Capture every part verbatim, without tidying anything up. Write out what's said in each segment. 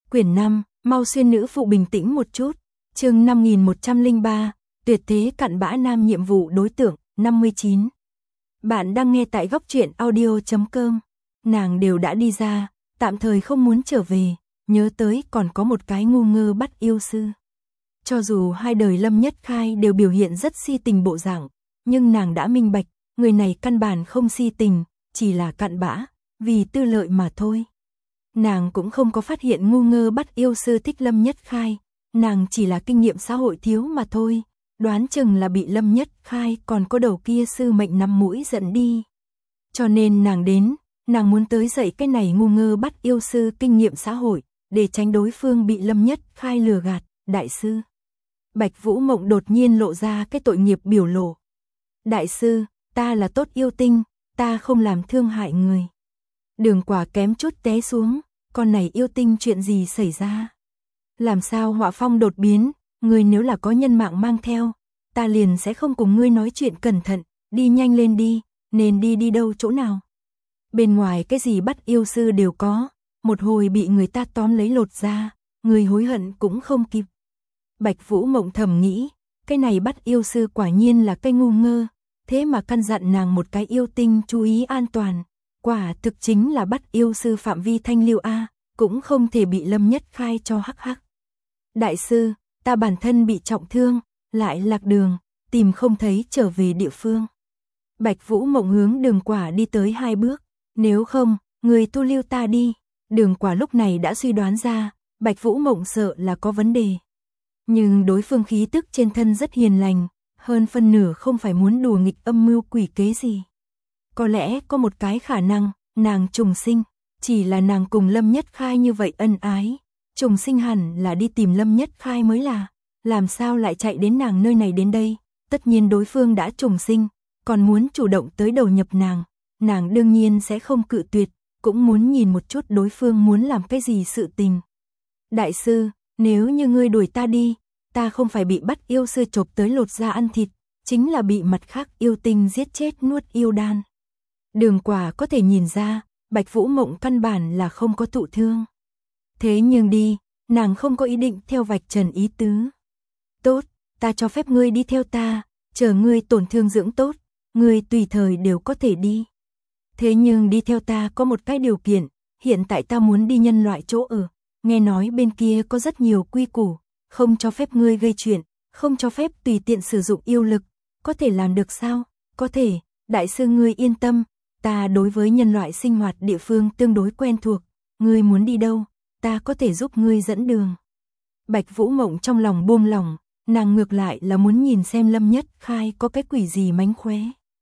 Quyển năm, mau xuyên nữ phụ bình tĩnh một chút. Chương năm nghìn một trăm lẻ ba, tuyệt thế cặn bã nam nhiệm vụ đối tượng, năm mươi chín. Bạn đang nghe tại góc truyện audio chấm com. Nàng đều đã đi ra, tạm thời không muốn trở về, nhớ tới còn có một cái ngu ngơ bắt yêu sư. Cho dù hai đời Lâm Nhất Khai đều biểu hiện rất si tình bộ dạng, nhưng nàng đã minh bạch, người này căn bản không si tình, chỉ là cặn bã, vì tư lợi mà thôi. Nàng cũng không có phát hiện ngu ngơ bắt yêu sư thích Lâm Nhất Khai, nàng chỉ là kinh nghiệm xã hội thiếu mà thôi, đoán chừng là bị Lâm Nhất Khai còn có đầu kia sư mệnh năm mũi giận đi. Cho nên nàng đến, nàng muốn tới dạy cái này ngu ngơ bắt yêu sư kinh nghiệm xã hội, để tránh đối phương bị Lâm Nhất Khai lừa gạt, đại sư. Bạch Vũ Mộng đột nhiên lộ ra cái tội nghiệp biểu lộ. Đại sư, ta là tốt yêu tinh, ta không làm thương hại người. Đường Quả kém chút té xuống, con này yêu tinh chuyện gì xảy ra? Làm sao họa phong đột biến, ngươi nếu là có nhân mạng mang theo, ta liền sẽ không cùng ngươi nói chuyện cẩn thận, đi nhanh lên đi, nên đi đi đâu chỗ nào? Bên ngoài cái gì bắt yêu sư đều có, một hồi bị người ta tóm lấy lột ra, người hối hận cũng không kịp. Bạch Vũ Mộng thầm nghĩ, cái này bắt yêu sư quả nhiên là cái ngu ngơ, thế mà căn dặn nàng một cái yêu tinh chú ý an toàn, quả thực chính là bắt yêu sư phạm vi thanh lưu a, cũng không thể bị Lâm Nhất Khai cho hắc hắc. Đại sư, ta bản thân bị trọng thương, lại lạc đường, tìm không thấy trở về địa phương. Bạch Vũ Mộng hướng Đường Quả đi tới hai bước, nếu không, người thu lưu ta đi. Đường Quả lúc này đã suy đoán ra, Bạch Vũ Mộng sợ là có vấn đề. Nhưng đối phương khí tức trên thân rất hiền lành, hơn phân nửa không phải muốn đùa nghịch âm mưu quỷ kế gì. Có lẽ có một cái khả năng, nàng trùng sinh, chỉ là nàng cùng Lâm Nhất Khai như vậy ân ái, trùng sinh hẳn là đi tìm Lâm Nhất Khai mới là, làm sao lại chạy đến nàng nơi này đến đây, tất nhiên đối phương đã trùng sinh, còn muốn chủ động tới đầu nhập nàng, nàng đương nhiên sẽ không cự tuyệt, cũng muốn nhìn một chút đối phương muốn làm cái gì sự tình. Đại sư, nếu như ngươi đuổi ta đi, ta không phải bị bắt yêu sư chộp tới lột da ăn thịt, chính là bị mặt khác yêu tinh giết chết nuốt yêu đan. Đường Quả có thể nhìn ra, Bạch Vũ Mộng căn bản là không có thụ thương. Thế nhưng đi, nàng không có ý định theo vạch trần ý tứ. Tốt, ta cho phép ngươi đi theo ta, chờ ngươi tổn thương dưỡng tốt, ngươi tùy thời đều có thể đi. Thế nhưng đi theo ta có một cái điều kiện, hiện tại ta muốn đi nhân loại chỗ ở, nghe nói bên kia có rất nhiều quy củ, không cho phép ngươi gây chuyện, không cho phép tùy tiện sử dụng yêu lực, có thể làm được sao? Có thể, đại sư ngươi yên tâm, ta đối với nhân loại sinh hoạt địa phương tương đối quen thuộc, ngươi muốn đi đâu, ta có thể giúp ngươi dẫn đường. Bạch Vũ Mộng trong lòng buông lỏng, nàng ngược lại là muốn nhìn xem Lâm Nhất Khai có cái quỷ gì mánh khóe.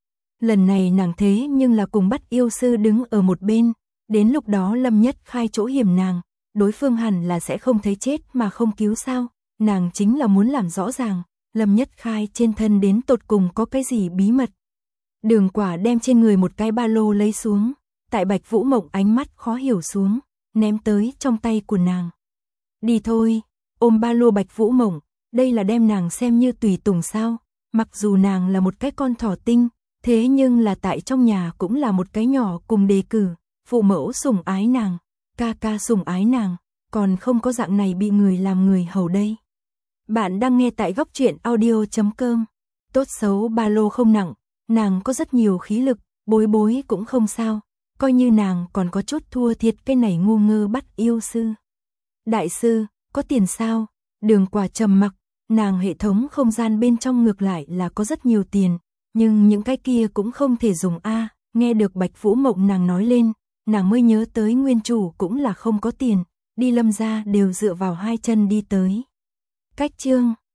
Lần này nàng thế nhưng là cùng bắt yêu sư đứng ở một bên, đến lúc đó Lâm Nhất Khai chỗ hiểm nàng, đối phương hẳn là sẽ không thấy chết mà không cứu sao, nàng chính là muốn làm rõ ràng, Lâm Nhất Khai trên thân đến tột cùng có cái gì bí mật. Đường Quả đem trên người một cái ba lô lấy xuống, tại Bạch Vũ Mộng ánh mắt khó hiểu xuống, ném tới trong tay của nàng. Đi thôi, ôm ba lô Bạch Vũ Mộng, đây là đem nàng xem như tùy tùng sao, mặc dù nàng là một cái con thỏ tinh, thế nhưng là tại trong nhà cũng là một cái nhỏ cùng đề cử, phụ mẫu sủng ái nàng, ca ca sủng ái nàng, còn không có dạng này bị người làm người hầu đây. Bạn đang nghe tại góc truyện audio chấm com. Tốt xấu ba lô không nặng, nàng có rất nhiều khí lực, bối bối cũng không sao, coi như nàng còn có chút thua thiệt cái này ngu ngơ bắt yêu sư. Đại sư, có tiền sao? Đường Quả trầm mặc, nàng hệ thống không gian bên trong ngược lại là có rất nhiều tiền, nhưng những cái kia cũng không thể dùng a. Nghe được Bạch Vũ Mộng nàng nói lên, nàng mới nhớ tới nguyên chủ cũng là không có tiền, đi Lâm gia đều dựa vào hai chân đi tới. Cách chương